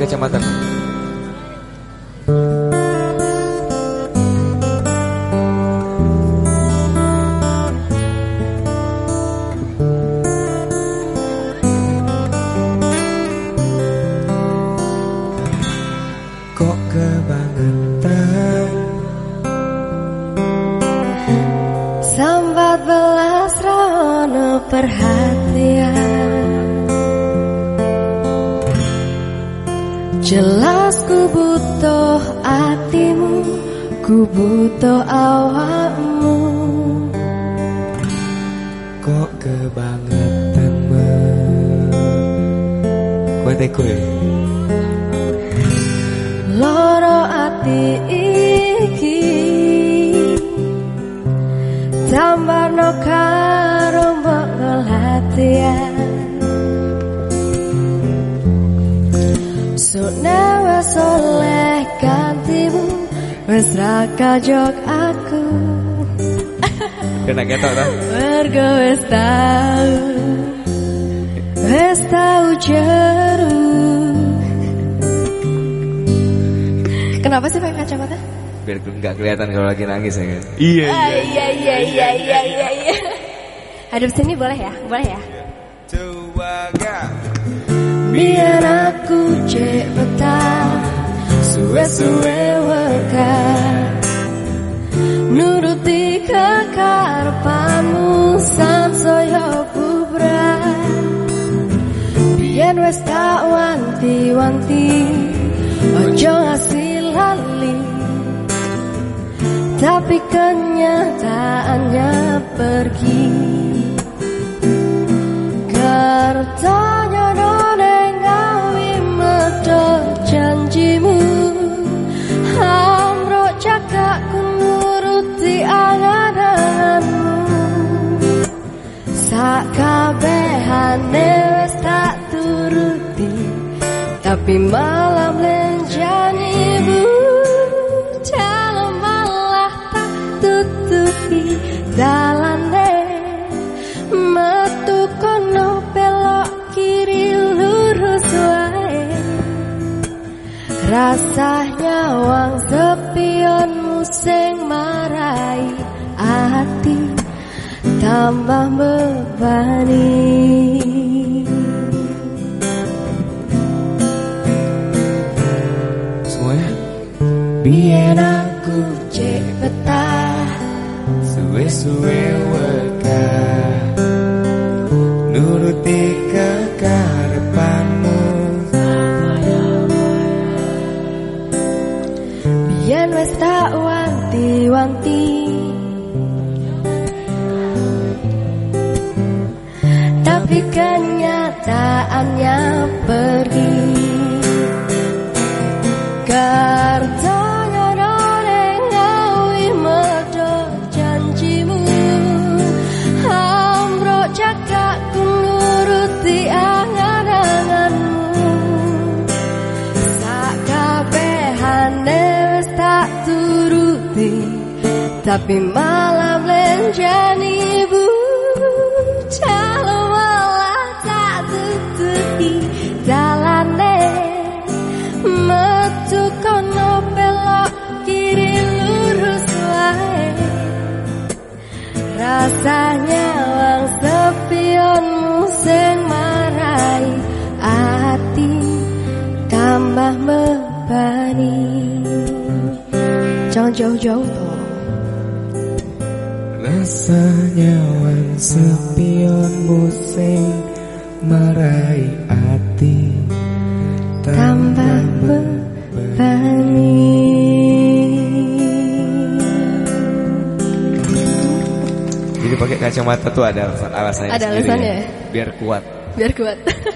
kacamata. Kok kebangetan sambat belas rono perhatian, jelas ku butuh hatimu, ku butuh awakmu. kok kebangetan kowe teko ya loro ati iki tambarno karo mbok ngelatian sune wes oleh gantimu wes ra kajok aku kena ketok ta mergo wes tau jeruk. Kenapa sih pakai kacamata? biar nggak kelihatan kalau lagi nangis ya kan. Iya. Hadap sini boleh ya? Boleh ya? Biar aku cek betah suwe-suwe weka nuruti kekarepanmu sansaya bubrah biyen wis tak wanti-wanti ojo ngasih lali tapi kenyataannya pergi kertanya noneng gawi medhot janjimu amruk cakakku nuruti angan-anganmu sakabehane wis tak turuti tapi malam lenjani bu dalam malah tak tutupi dalane metu kono belok kiri lurus wae rasanya wang sepionmu sing marai ati tambah bebani. Biyen aku cek betah suwe-suwe weka nuruti kekarepanmu biyen wis tak wanti-wanti tapi kenyataannya pergi kartanya noneng gawi medhot janjimu amruk cakakku nuruti angan-anganmu sakabehane wis tak turuti tapi malam lenjani bu jalo malah tak tutupi dalane metu kono belok kiri lurus wae rasanya wang sepionmu sing marai ati tambah bebani. Jangan jauh-jauh toh. rasanya wan sepionmu sing marai ati tambah bebani. Jadi pakai kacamata tuh ada alasannya Ada sendiri alasannya ya? Biar kuat. Biar kuat.